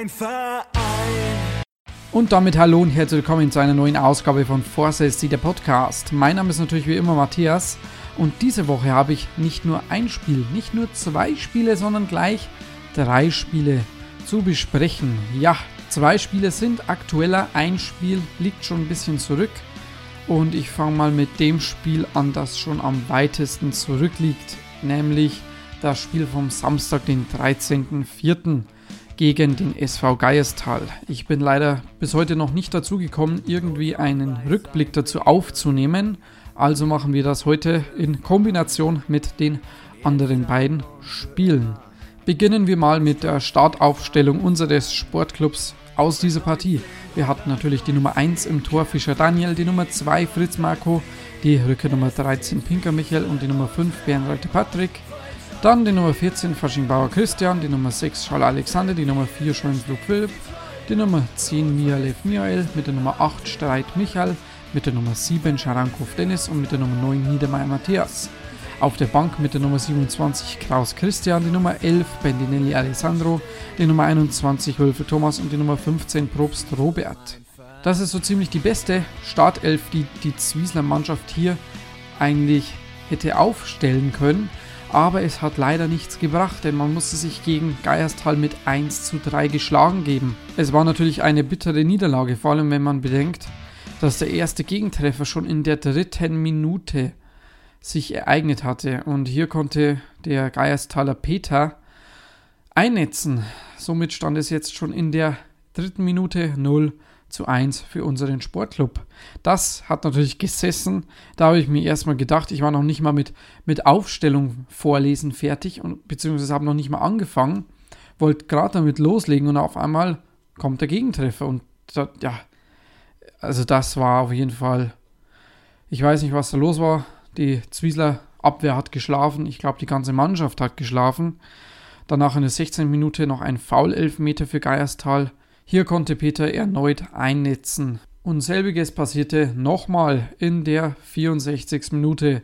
mein Verein. Und damit hallo und herzlich willkommen zu einer neuen Ausgabe von Forza SC, der Podcast. Mein Name ist natürlich wie immer Matthias und diese Woche habe ich nicht nur ein Spiel, nicht nur 2 Spiele, sondern gleich 3 Spiele zu besprechen. Ja, 2 Spiele sind aktueller, ein Spiel liegt schon ein bisschen zurück und ich fange mal mit dem Spiel an, das schon am weitesten zurückliegt, nämlich das Spiel vom Samstag, den 13.04. gegen den SV Geierstal. Ich bin leider bis heute noch nicht dazu gekommen, irgendwie einen Rückblick dazu aufzunehmen. Also machen wir das heute in Kombination mit den anderen beiden Spielen. Beginnen wir mal mit der Startaufstellung unseres Sportclubs aus dieser Partie. Wir hatten natürlich die Nummer 1 im Tor Fischer Daniel, die Nummer 2 Fritz Marco, die Rücke Nummer 13 Pinker Michael und die Nummer 5 Bernreiter Patrick. Dann die Nummer 14 Faschingbauer Christian, die Nummer 6 Schaller Alexander, die Nummer 4 Schoenflug Philipp, die Nummer 10 Mialev Michael, mit der Nummer 8 Streit Michael, mit der Nummer 7 Scharankov Dennis und mit der Nummer 9 Niedermeyer Matthias. Auf der Bank mit der Nummer 27 Kraus Christian, die Nummer 11 Bendinelli Alessandro, die Nummer 21 Wölfe Thomas und die Nummer 15 Probst Robert. Das ist so ziemlich die beste Startelf, die die Zwiesler Mannschaft hier eigentlich hätte aufstellen können. Aber es hat leider nichts gebracht, denn man musste sich gegen Geierstal mit 1:3 geschlagen geben. Es war natürlich eine bittere Niederlage, vor allem wenn man bedenkt, dass der erste Gegentreffer schon in der 3. Minute sich ereignet hatte. Und hier konnte der Geierstaler Peter einnetzen. Somit stand es jetzt schon in der 3. Minute 0:1 für unseren Sportclub. Das hat natürlich gesessen. Da habe ich mir erstmal gedacht, ich war noch nicht mal mit Aufstellung vorlesen fertig und beziehungsweise habe noch nicht mal angefangen, wollte gerade damit loslegen und auf einmal kommt der Gegentreffer und das war auf jeden Fall, ich weiß nicht, was da los war. Die Zwiesler Abwehr hat geschlafen, ich glaube die ganze Mannschaft hat geschlafen. Danach in der 16. Minute noch ein Foul-Elfmeter für Geierstal. Hier konnte Peter erneut einnetzen. Und selbiges passierte nochmal in der 64. Minute.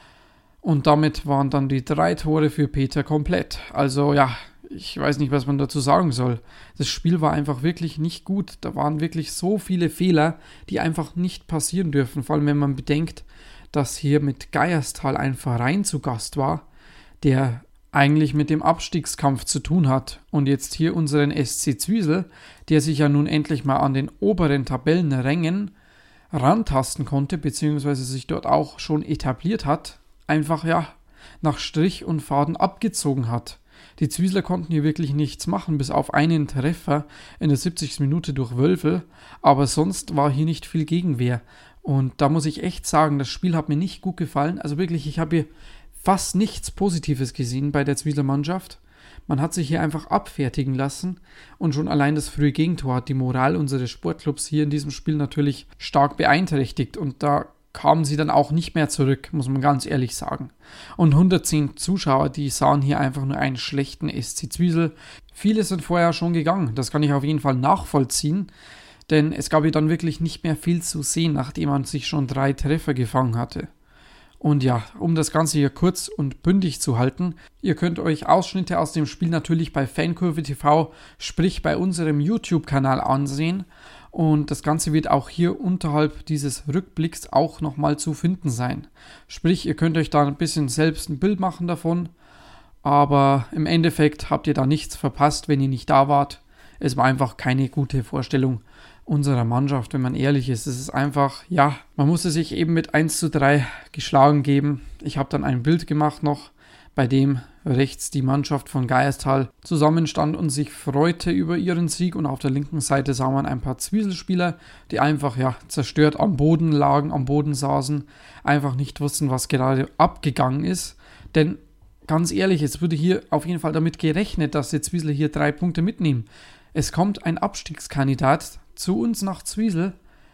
Und damit waren dann die 3 Tore für Peter komplett. Also ja, ich weiß nicht, was man dazu sagen soll. Das Spiel war einfach wirklich nicht gut. Da waren wirklich so viele Fehler, die einfach nicht passieren dürfen. Vor allem, wenn man bedenkt, dass hier mit Geierstal ein Verein zu Gast war, der eigentlich mit dem Abstiegskampf zu tun hat. Und jetzt hier unseren SC Zwiesel, der sich ja nun endlich mal an den oberen Tabellenrängen rantasten konnte, beziehungsweise sich dort auch schon etabliert hat, einfach nach Strich und Faden abgezogen hat. Die Zwiesler konnten hier wirklich nichts machen, bis auf einen Treffer in der 70. Minute durch Wölfel, aber sonst war hier nicht viel Gegenwehr. Und da muss ich echt sagen, das Spiel hat mir nicht gut gefallen. Also wirklich, ich habe hier fast nichts Positives gesehen bei der Zwiesler Mannschaft. Man hat sich hier einfach abfertigen lassen und schon allein das frühe Gegentor hat die Moral unseres Sportclubs hier in diesem Spiel natürlich stark beeinträchtigt und da kamen sie dann auch nicht mehr zurück, muss man ganz ehrlich sagen. Und 110 Zuschauer, die sahen hier einfach nur einen schlechten SC Zwiesel. Viele sind vorher schon gegangen, das kann ich auf jeden Fall nachvollziehen, denn es gab hier dann wirklich nicht mehr viel zu sehen, nachdem man sich schon 3 Treffer gefangen hatte. Und ja, um das Ganze hier kurz und bündig zu halten, ihr könnt euch Ausschnitte aus dem Spiel natürlich bei Fankurve TV, sprich bei unserem YouTube-Kanal ansehen. Und das Ganze wird auch hier unterhalb dieses Rückblicks auch nochmal zu finden sein. Sprich, ihr könnt euch da ein bisschen selbst ein Bild machen davon. Aber im Endeffekt habt ihr da nichts verpasst, wenn ihr nicht da wart. Es war einfach keine gute Vorstellung unserer Mannschaft, wenn man ehrlich ist. Es ist einfach, man musste sich eben mit 1:3 geschlagen geben. Ich habe dann ein Bild gemacht noch, bei dem rechts die Mannschaft von Geierstal zusammenstand und sich freute über ihren Sieg und auf der linken Seite sah man ein paar Zwieselspieler, die einfach zerstört am Boden lagen, am Boden saßen, einfach nicht wussten, was gerade abgegangen ist. Denn ganz ehrlich, es wurde hier auf jeden Fall damit gerechnet, dass die Zwiesler hier 3 Punkte mitnehmen. Es kommt ein Abstiegskandidat zu uns nach Zwiesel,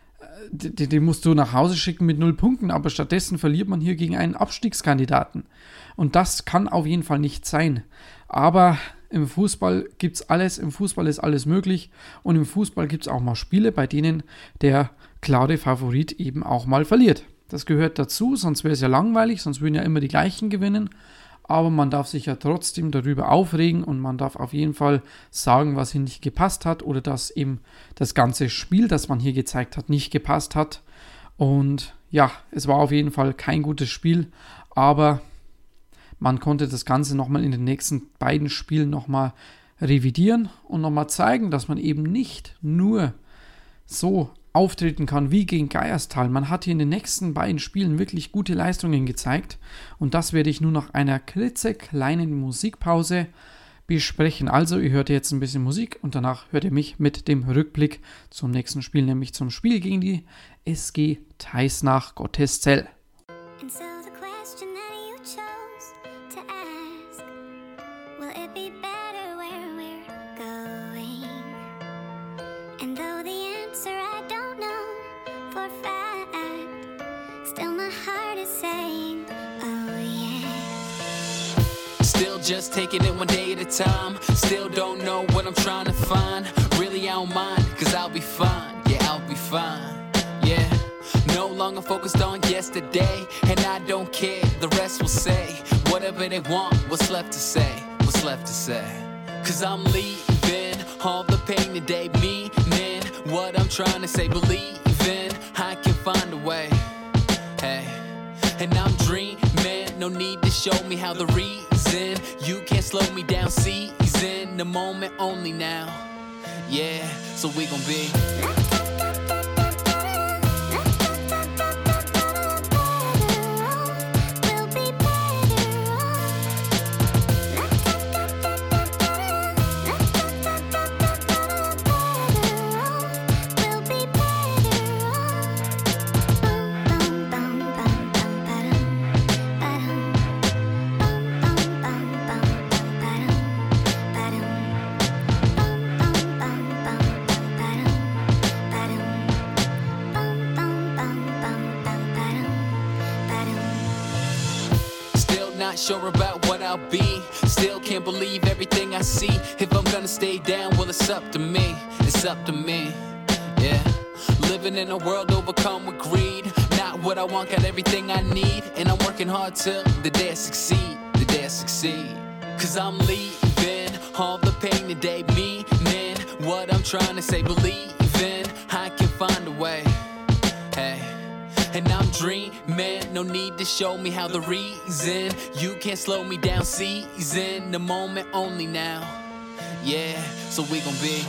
den musst du nach Hause schicken mit 0 Punkten, aber stattdessen verliert man hier gegen einen Abstiegskandidaten. Und das kann auf jeden Fall nicht sein. Aber im Fußball gibt's alles, im Fußball ist alles möglich und im Fußball gibt es auch mal Spiele, bei denen der klare Favorit eben auch mal verliert. Das gehört dazu, sonst wäre es ja langweilig, sonst würden ja immer die gleichen gewinnen. aber man darf sich ja trotzdem darüber aufregen und man darf auf jeden Fall sagen, was hier nicht gepasst hat oder dass eben das ganze Spiel, das man hier gezeigt hat, nicht gepasst hat. Und ja, es war auf jeden Fall kein gutes Spiel, aber man konnte das Ganze nochmal in den nächsten beiden Spielen nochmal revidieren und nochmal zeigen, dass man eben nicht nur so auftreten kann wie gegen Geierstal. Man hat hier in den nächsten beiden Spielen wirklich gute Leistungen gezeigt und das werde ich nur nach einer klitzekleinen Musikpause besprechen. Also ihr hört jetzt ein bisschen Musik und danach hört ihr mich mit dem Rückblick zum nächsten Spiel, nämlich zum Spiel gegen die SG Teisnach Gotteszell. Just taking it one day at a time. Still don't know what I'm trying to find. Really I don't mind, cause I'll be fine. Yeah, I'll be fine. Yeah, no longer focused on yesterday. And I don't care, the rest will say whatever they want, what's left to say. What's left to say. Cause I'm leaving all the pain today, meaning what I'm trying to say. Believing I can find a way. Hey, and I'm dreaming, no need to show me how the reason. You can't slow me down, season the moment only now. Yeah, so we gon' be sure about what I'll be. Still can't believe everything I see. If I'm gonna stay down, well it's up to me. It's up to me. Yeah. Living in a world overcome with greed. Not what I want, got everything I need. And I'm working hard till the day I succeed. The day I succeed. Cause I'm leaving all the pain today, meaning what I'm trying to say. Believing I can find a way. Hey. And I'm dreaming, no need to show me how the reason. You can't slow me down, season the moment only now. Yeah, so we gon' be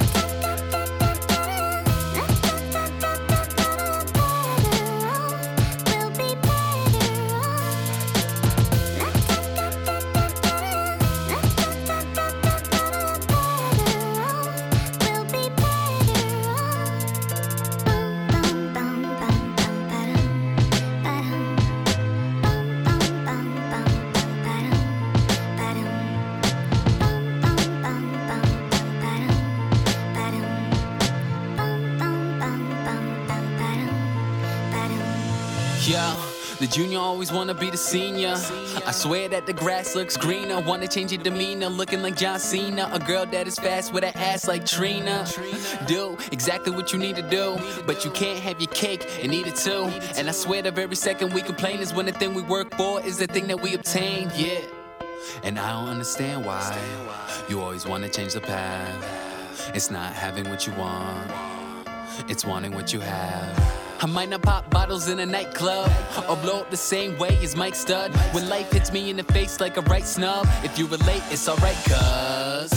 the junior always wanna be the senior. I swear that the grass looks greener. Wanna change your demeanor, looking like John Cena. A girl that is fast with an ass like Trina. Do exactly what you need to do, but you can't have your cake and eat it too. And I swear the very second we complain is when the thing we work for is the thing that we obtain. Yeah. And I don't understand why you always wanna change the path. It's not having what you want, it's wanting what you have. I might not pop bottles in a nightclub or blow up the same way as Mike Stud. When life hits me in the face like a right snub, if you relate, it's alright, cuz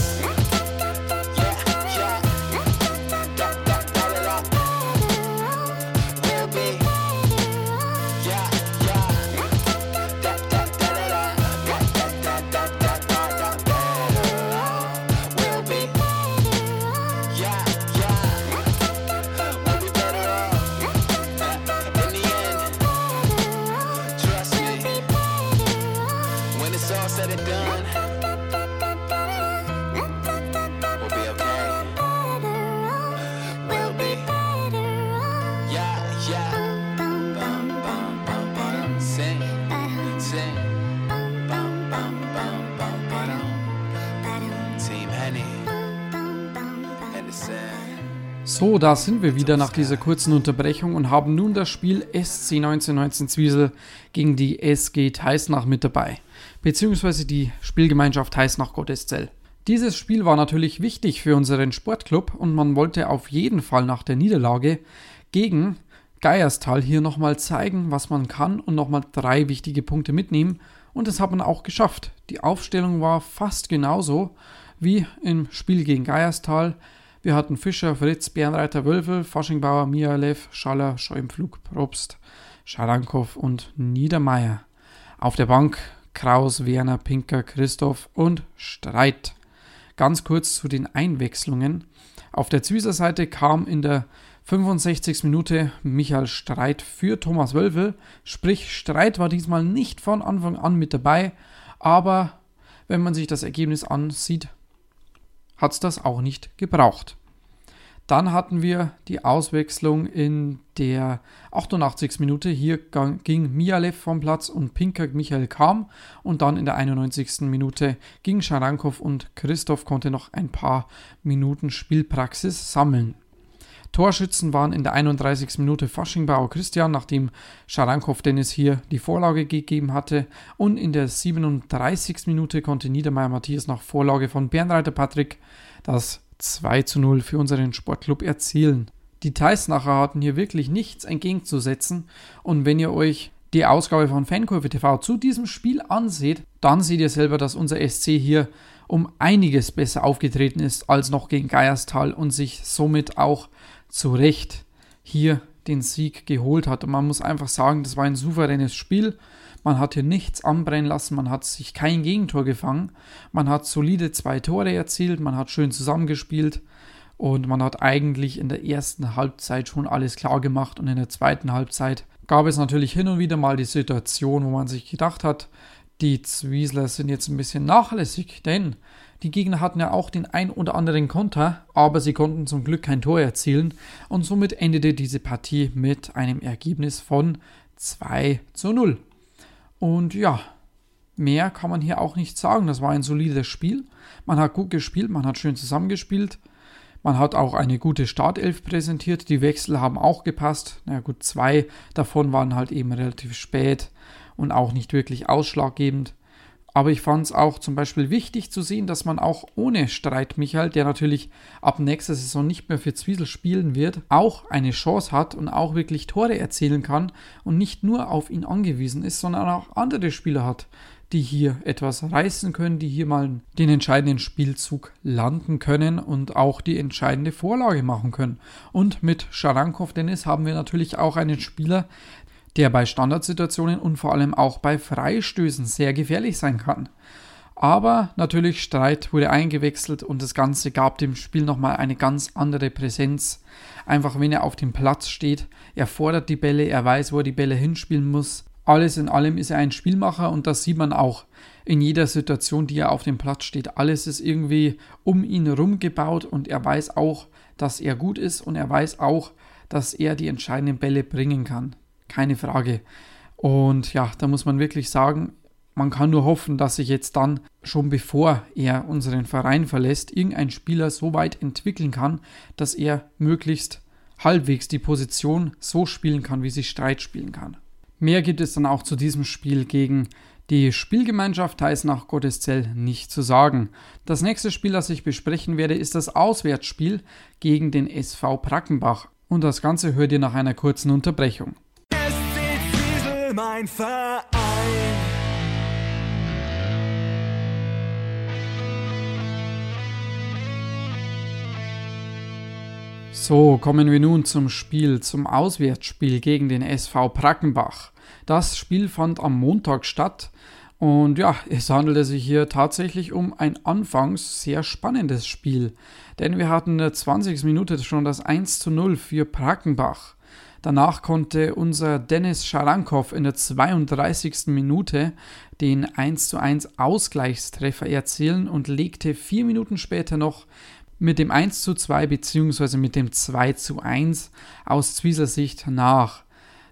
yeah. So, da sind wir wieder nach dieser kurzen Unterbrechung und haben nun das Spiel SC 1919 Zwiesel gegen die SG Teisnach mit dabei, beziehungsweise die Spielgemeinschaft Teisnach-Gotteszell. Dieses Spiel war natürlich wichtig für unseren Sportclub und man wollte auf jeden Fall nach der Niederlage gegen Geierstal hier nochmal zeigen, was man kann und nochmal 3 wichtige Punkte mitnehmen, und das hat man auch geschafft. Die Aufstellung war fast genauso wie im Spiel gegen Geierstal. Wir hatten Fischer, Fritz, Bärenreiter, Wölfel, Faschingbauer, Mialev, Schaller, Scheuenpflug, Probst, Scharankow und Niedermeyer. Auf der Bank Kraus, Werner, Pinker, Christoph und Streit. Ganz kurz zu den Einwechslungen. Auf der Zwiesler Seite kam in der 65. Minute Michael Streit für Thomas Wölfel. Sprich, Streit war diesmal nicht von Anfang an mit dabei, aber wenn man sich das Ergebnis ansieht, hat es das auch nicht gebraucht. Dann hatten wir die Auswechslung in der 88. Minute. Hier ging Mialev vom Platz und Pinker Michael kam. Und dann in der 91. Minute ging Scharankow und Christoph konnte noch ein paar Minuten Spielpraxis sammeln. Torschützen waren in der 31. Minute Faschingbauer Christian, nachdem Scharankow Dennis hier die Vorlage gegeben hatte. Und in der 37. Minute konnte Niedermeyer Matthias nach Vorlage von Bärenreiter Patrick das 2:0 für unseren Sportclub erzielen. Die Teisnacher hatten hier wirklich nichts entgegenzusetzen, und wenn ihr euch die Ausgabe von Fankurve TV zu diesem Spiel anseht, dann seht ihr selber, dass unser SC hier um einiges besser aufgetreten ist als noch gegen Geierstal und sich somit auch zu Recht hier den Sieg geholt hat. Und man muss einfach sagen, das war ein souveränes Spiel. Man hat hier nichts anbrennen lassen, man hat sich kein Gegentor gefangen, man hat solide 2 Tore erzielt, man hat schön zusammengespielt und man hat eigentlich in der ersten Halbzeit schon alles klar gemacht, und in der zweiten Halbzeit gab es natürlich hin und wieder mal die Situation, wo man sich gedacht hat, die Zwiesler sind jetzt ein bisschen nachlässig, denn die Gegner hatten ja auch den ein oder anderen Konter, aber sie konnten zum Glück kein Tor erzielen, und somit endete diese Partie mit einem Ergebnis von 2:0. Und ja, mehr kann man hier auch nicht sagen. Das war ein solides Spiel. Man hat gut gespielt, man hat schön zusammengespielt. Man hat auch eine gute Startelf präsentiert. Die Wechsel haben auch gepasst. Na gut, 2 davon waren halt eben relativ spät und auch nicht wirklich ausschlaggebend. Aber ich fand es auch zum Beispiel wichtig zu sehen, dass man auch ohne Streit Michael, der natürlich ab nächster Saison nicht mehr für Zwiesel spielen wird, auch eine Chance hat und auch wirklich Tore erzielen kann und nicht nur auf ihn angewiesen ist, sondern auch andere Spieler hat, die hier etwas reißen können, die hier mal den entscheidenden Spielzug landen können und auch die entscheidende Vorlage machen können. Und mit Scharankow Dennis haben wir natürlich auch einen Spieler, der bei Standardsituationen und vor allem auch bei Freistößen sehr gefährlich sein kann. Aber natürlich, Streit wurde eingewechselt und das Ganze gab dem Spiel nochmal eine ganz andere Präsenz. Einfach wenn er auf dem Platz steht, er fordert die Bälle, er weiß, wo er die Bälle hinspielen muss. Alles in allem ist er ein Spielmacher, und das sieht man auch in jeder Situation, die er auf dem Platz steht. Alles ist irgendwie um ihn herum gebaut, und er weiß auch, dass er gut ist, und er weiß auch, dass er die entscheidenden Bälle bringen kann. Keine Frage. Und ja, da muss man wirklich sagen, man kann nur hoffen, dass sich jetzt dann, schon bevor er unseren Verein verlässt, irgendein Spieler so weit entwickeln kann, dass er möglichst halbwegs die Position so spielen kann, wie sie Streit spielen kann. Mehr gibt es dann auch zu diesem Spiel gegen die Spielgemeinschaft Teisnach-Gotteszell nicht zu sagen. Das nächste Spiel, das ich besprechen werde, ist das Auswärtsspiel gegen den SV Brackenbach. Und das Ganze hört ihr nach einer kurzen Unterbrechung. Mein Verein. So, kommen wir nun zum Auswärtsspiel gegen den SV Brackenbach. Das Spiel fand am Montag statt und ja, es handelte sich hier tatsächlich um ein anfangs sehr spannendes Spiel, denn wir hatten in der 20. Minute schon das 1:0 für Brackenbach. Danach konnte unser Dennis Scharankow in der 32. Minute den 1:1 Ausgleichstreffer erzielen und legte 4 Minuten später noch mit dem 1:2 bzw. mit dem 2:1 aus Zwiesler Sicht nach.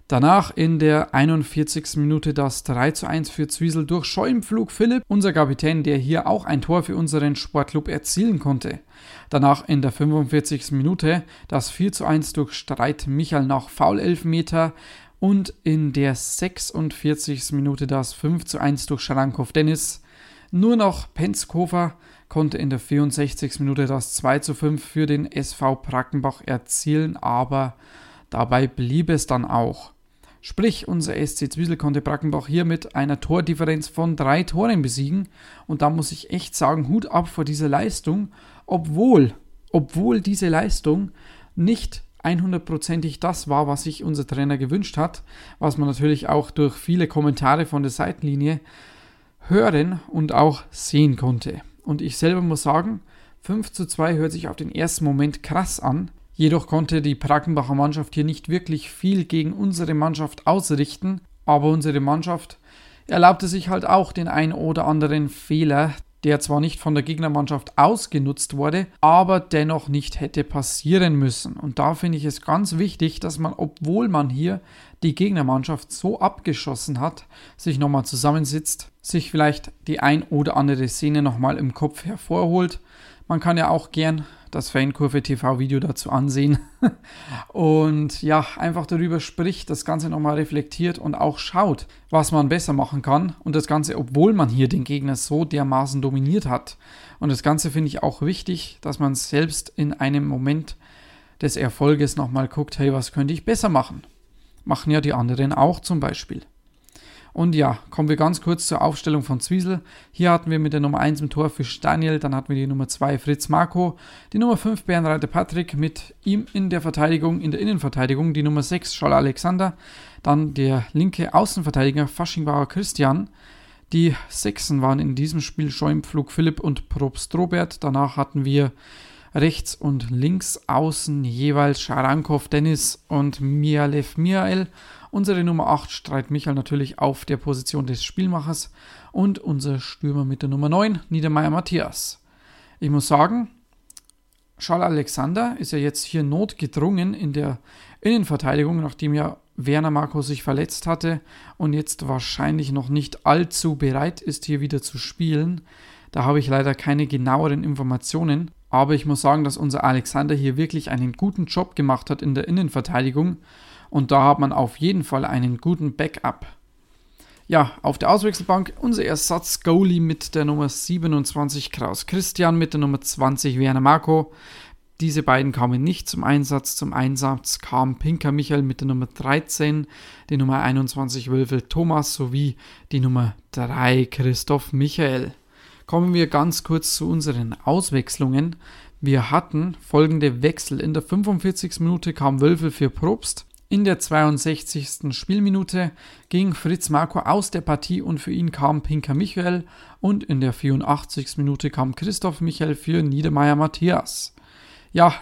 Danach in der 41. Minute das 3:1 für Zwiesel durch Scheuenpflug Philipp, unser Kapitän, der hier auch ein Tor für unseren Sportclub erzielen konnte. Danach in der 45. Minute das 4:1 durch Streit Michael nach Foul-Elfmeter und in der 46. Minute das 5:1 durch Scharankow Dennis. Nur noch Penzkofer konnte in der 64. Minute das 2:5 für den SV Brackenbach erzielen, aber dabei blieb es dann auch. Sprich, unser SC Zwiesel konnte Brackenbach hier mit einer Tordifferenz von 3 Toren besiegen. Und da muss ich echt sagen, Hut ab vor dieser Leistung, obwohl diese Leistung nicht 100%ig das war, was sich unser Trainer gewünscht hat, was man natürlich auch durch viele Kommentare von der Seitenlinie hören und auch sehen konnte. Und ich selber muss sagen, 5:2 hört sich auf den ersten Moment krass an. Jedoch konnte die Brackenbacher Mannschaft hier nicht wirklich viel gegen unsere Mannschaft ausrichten, aber unsere Mannschaft erlaubte sich halt auch den ein oder anderen Fehler, der zwar nicht von der Gegnermannschaft ausgenutzt wurde, aber dennoch nicht hätte passieren müssen. Und da finde ich es ganz wichtig, dass man, obwohl man hier die Gegnermannschaft so abgeschossen hat, sich nochmal zusammensitzt, sich vielleicht die ein oder andere Szene nochmal im Kopf hervorholt. Man kann ja auch gern das Fankurve TV-Video dazu ansehen und ja, einfach darüber spricht, das Ganze nochmal reflektiert und auch schaut, was man besser machen kann und das Ganze, obwohl man hier den Gegner so dermaßen dominiert hat. Und das Ganze finde ich auch wichtig, dass man selbst in einem Moment des Erfolges nochmal guckt, hey, was könnte ich besser machen? Machen ja die anderen auch zum Beispiel. Und ja, kommen wir ganz kurz zur Aufstellung von Zwiesel. Hier hatten wir mit der Nummer 1 im Tor Fisch Daniel, dann hatten wir die Nummer 2 Fritz Marco, die Nummer 5 Bernreiter Patrick, mit ihm in der Innenverteidigung die Nummer 6 Scholl Alexander, dann der linke Außenverteidiger Faschingbauer Christian. Die Sechsen waren in diesem Spiel Scheuenpflug Philipp und Probst Robert. Danach hatten wir rechts und links außen jeweils Scharankow Dennis und Mialev Miael. Unsere Nummer 8 Streit Michael natürlich auf der Position des Spielmachers und unser Stürmer mit der Nummer 9 Niedermeyer Matthias. Ich muss sagen, Scholl Alexander ist ja jetzt hier notgedrungen in der Innenverteidigung, nachdem ja Werner Marco sich verletzt hatte und jetzt wahrscheinlich noch nicht allzu bereit ist, hier wieder zu spielen. Da habe ich leider keine genaueren Informationen, aber ich muss sagen, dass unser Alexander hier wirklich einen guten Job gemacht hat in der Innenverteidigung. Und da hat man auf jeden Fall einen guten Backup. Ja, auf der Auswechselbank unser Ersatz-Goalie mit der Nummer 27 Kraus Christian, mit der Nummer 20 Werner Marco. Diese beiden kamen nicht zum Einsatz. Zum Einsatz kam Pinker Michael mit der Nummer 13, die Nummer 21 Wölfel Thomas sowie die Nummer 3 Christoph Michael. Kommen wir ganz kurz zu unseren Auswechslungen. Wir hatten folgende Wechsel. In der 45. Minute kam Wölfel für Probst. In der 62. Spielminute ging Fritz Marco aus der Partie und für ihn kam Pinker Michael und in der 84. Minute kam Christoph Michael für Niedermeyer Matthias. Ja,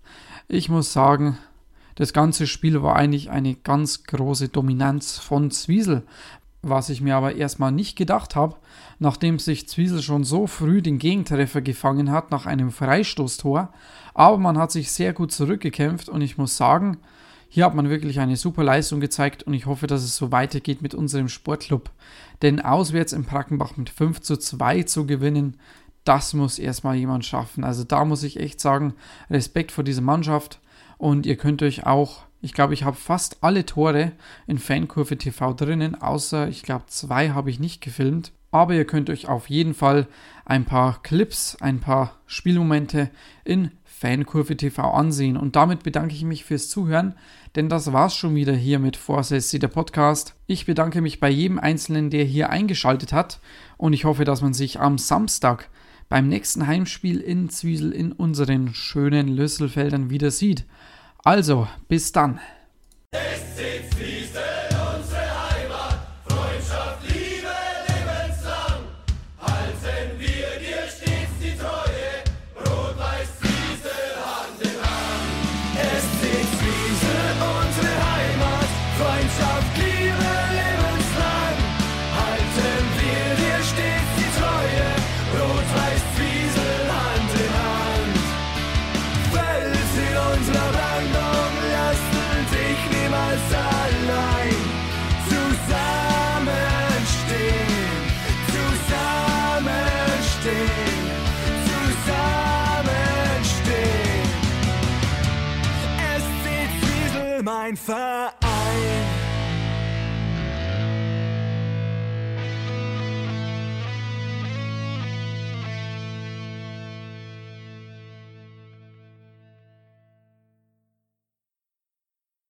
ich muss sagen, das ganze Spiel war eigentlich eine ganz große Dominanz von Zwiesel, was ich mir aber erstmal nicht gedacht habe, nachdem sich Zwiesel schon so früh den Gegentreffer gefangen hat nach einem Freistoßtor, aber man hat sich sehr gut zurückgekämpft und ich muss sagen, hier hat man wirklich eine super Leistung gezeigt und ich hoffe, dass es so weitergeht mit unserem Sportclub. Denn auswärts in Brackenbach mit 5:2 zu gewinnen, das muss erstmal jemand schaffen. Also da muss ich echt sagen, Respekt vor dieser Mannschaft. Und ihr könnt euch auch, ich glaube, ich habe fast alle Tore in Fankurve TV drinnen, außer, ich glaube, 2 habe ich nicht gefilmt. Aber ihr könnt euch auf jeden Fall ein paar Clips, ein paar Spielmomente in Fankurve TV ansehen. Und damit bedanke ich mich fürs Zuhören, denn das war's schon wieder hier mit Vorsätze, der Podcast. Ich bedanke mich bei jedem Einzelnen, der hier eingeschaltet hat und ich hoffe, dass man sich am Samstag beim nächsten Heimspiel in Zwiesel in unseren schönen Lösselfeldern wieder sieht. Also, bis dann. Unserer Brandung lassen dich niemals allein. mein Verein.